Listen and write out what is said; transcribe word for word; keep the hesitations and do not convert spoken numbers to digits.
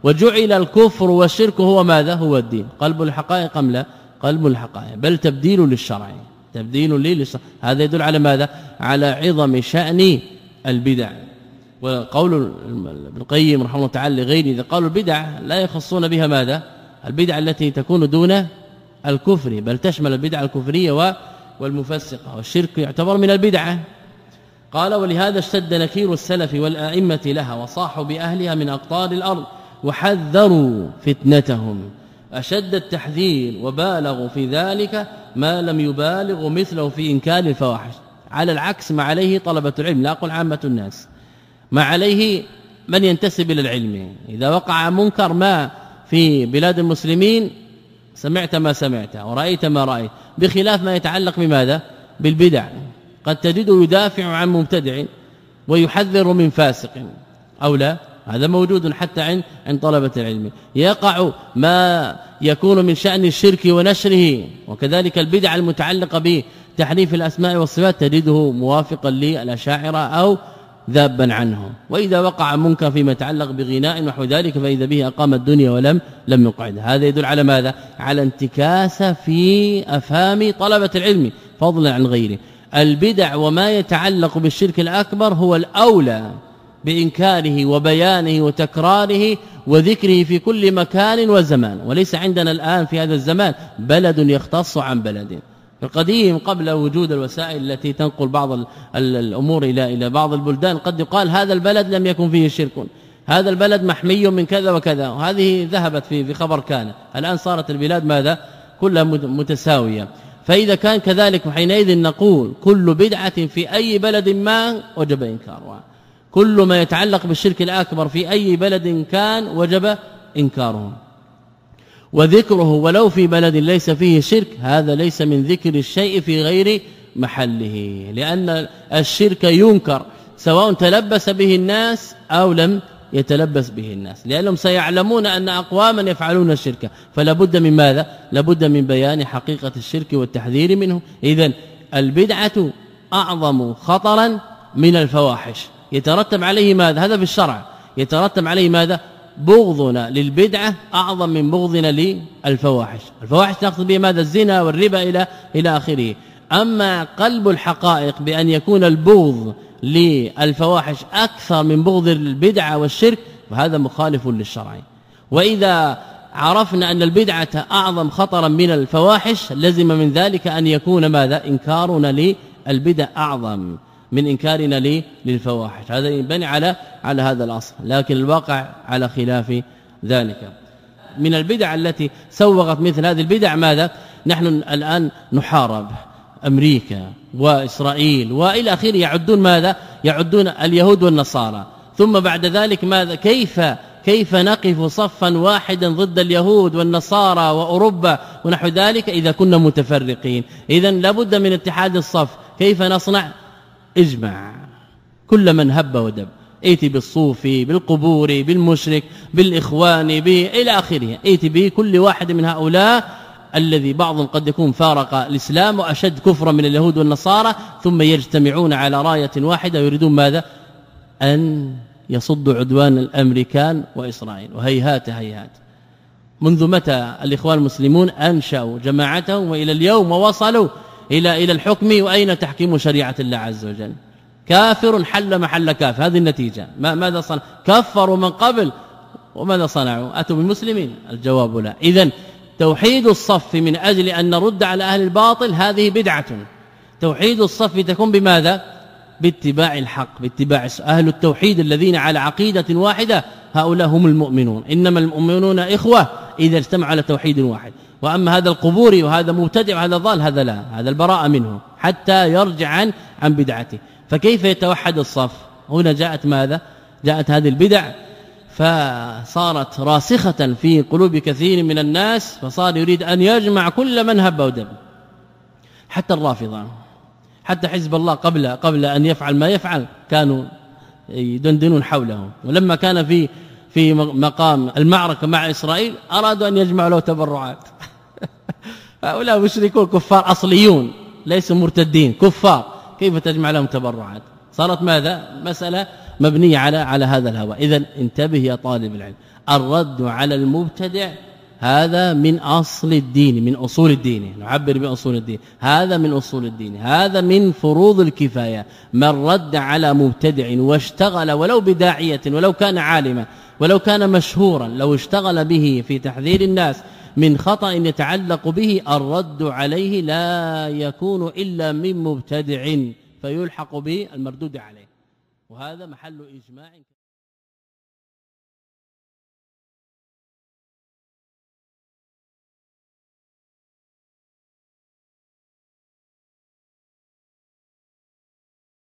وجعل الكفر والشرك هو ماذا هو الدين قلب الحقائق ام لا قلب الحقائق بل تبديل للشرع تبديل للشرع هذا يدل على ماذا على عظم شأن البدع. وقول ابن القيم رحمه الله تعالى لغيره اذا قالوا البدع لا يخصون بها ماذا البدع التي تكون دون الكفر بل تشمل البدع الكفريه والمفسقه والشرك يعتبر من البدعه. قال ولهذا اشتد نكير السلف والائمه لها وصاحوا باهلها من اقطار الارض وحذروا فتنتهم اشد التحذير وبالغوا في ذلك ما لم يبالغوا مثله في انكار الفواحش على العكس ما عليه طلبه العلم لا اقول عامه الناس ما عليه من ينتسب الى العلم. اذا وقع منكر ما في بلاد المسلمين سمعت ما سمعت ورأيت ما رأيت بخلاف ما يتعلق بماذا بالبدع قد تجده يدافع عن مبتدع ويحذر من فاسق أو لا هذا موجود حتى عند عند طلبة العلم. يقع ما يكون من شأن الشرك ونشره وكذلك البدع المتعلقة بتحريف الأسماء والصفات تجده موافقا للأشاعرة أو ذابا عنه. وإذا وقع منكر فيما يتعلق بغناء ونحو ذلك فإذا به أقام الدنيا ولم لم يقعد. هذا يدل على ماذا على انتكاسة في أفهام طلبة العلم فضلا عن غيره. البدع وما يتعلق بالشرك الأكبر هو الأولى بإنكاره وبيانه وتكراره وذكره في كل مكان وزمان وليس عندنا الآن في هذا الزمان بلد يختص عن بلد. القديم قبل وجود الوسائل التي تنقل بعض الأمور إلى إلى بعض البلدان قد يقال هذا البلد لم يكن فيه شرك هذا البلد محمي من كذا وكذا وهذه ذهبت في في خبر كان. الآن صارت البلاد ماذا كلها متساوية. فإذا كان كذلك حينئذ نقول كل بدعة في أي بلد ما وجب إنكارها كل ما يتعلق بالشرك الأكبر في أي بلد كان وجب إنكاره وذكره ولو في بلد ليس فيه شرك هذا ليس من ذكر الشيء في غير محله لأن الشرك ينكر سواء تلبس به الناس أو لم يتلبس به الناس لأنهم سيعلمون أن أقواما يفعلون الشرك فلا بد من ماذا لابد من بيان حقيقة الشرك والتحذير منه. إذن البدعة أعظم خطرا من الفواحش يترتب عليه ماذا هذا في الشرع يترتب عليه ماذا بغضنا للبدعة أعظم من بغضنا للفواحش. الفواحش تقصد به ماذا الزنا والربا إلى إلى آخره. أما قلب الحقائق بأن يكون البغض للفواحش أكثر من بغض البدعة والشرك فهذا مخالف للشرع. وإذا عرفنا أن البدعة أعظم خطرا من الفواحش لزم من ذلك أن يكون ماذا إنكارنا للبدع أعظم من إنكارنا لي للفواحش. هذا ينبني على على هذا الأصل لكن الواقع على خلاف ذلك. من البدع التي سوغت مثل هذه البدع ماذا نحن الآن نحارب أمريكا وإسرائيل وإلى آخره يعدون ماذا يعدون اليهود والنصارى ثم بعد ذلك ماذا كيف كيف نقف صفا واحدا ضد اليهود والنصارى وأوروبا ونحو ذلك إذا كنا متفرقين. إذن لابد من اتحاد الصف. كيف نصنع اجمع كل من هب ودب ائتي بالصوفي بالقبوري بالمشرك بالإخواني به إلى آخره ائتي به كل واحد من هؤلاء الذي بعضهم قد يكون فارق الإسلام وأشد كفرا من اليهود والنصارى ثم يجتمعون على راية واحدة يريدون ماذا أن يصدوا عدوان الأمريكان وإسرائيل. وهيهات هيهات منذ متى الإخوان المسلمون أنشأوا جماعتهم وإلى اليوم ووصلوا إلى إلى الحكم وأين تحكيم شريعة الله عز وجل. كافر حل محل كافر هذه النتيجة. ما ماذا صنع كفروا من قبل وماذا صنعوا أتوا بالمسلمين الجواب لا. إذن توحيد الصف من أجل أن نرد على أهل الباطل هذه بدعة. توحيد الصف تكون بماذا باتباع الحق باتباع أهل التوحيد الذين على عقيدة واحدة هؤلاء هم المؤمنون إنما المؤمنون إخوة إذا اجتمع على توحيد واحد. وأما هذا القبوري وهذا مبتدع وهذا ضال هذا لا هذا البراءة منه حتى يرجع عن عن بدعته. فكيف يتوحد الصف هنا جاءت ماذا جاءت هذه البدع فصارت راسخة في قلوب كثير من الناس فصار يريد أن يجمع كل من هب ودب حتى الرافضة حتى حزب الله قبل قبل أن يفعل ما يفعل كانوا يدندنون حوله. ولما كان في في مقام المعركة مع إسرائيل أرادوا أن يجمعوا له تبرعات. هؤلاء مشركون كفار أصليون ليسوا مرتدين كفار كيف تجمع لهم تبرعات. صارت ماذا مسألة مبنية على على هذا الهوى. إذن انتبه يا طالب العلم الرد على المبتدع هذا من أصل الدين، من أصول الدين، نعبر بأصول الدين، هذا من أصول الدين، هذا من فروض الكفاية. من رد على مبتدع واشتغل ولو بداعية ولو كان عالما ولو كان مشهورا، لو اشتغل به في تحذير الناس من خطأ يتعلق به، الرد عليه لا يكون إلا من مبتدع فيلحق به المردود عليه، وهذا محل إجماع.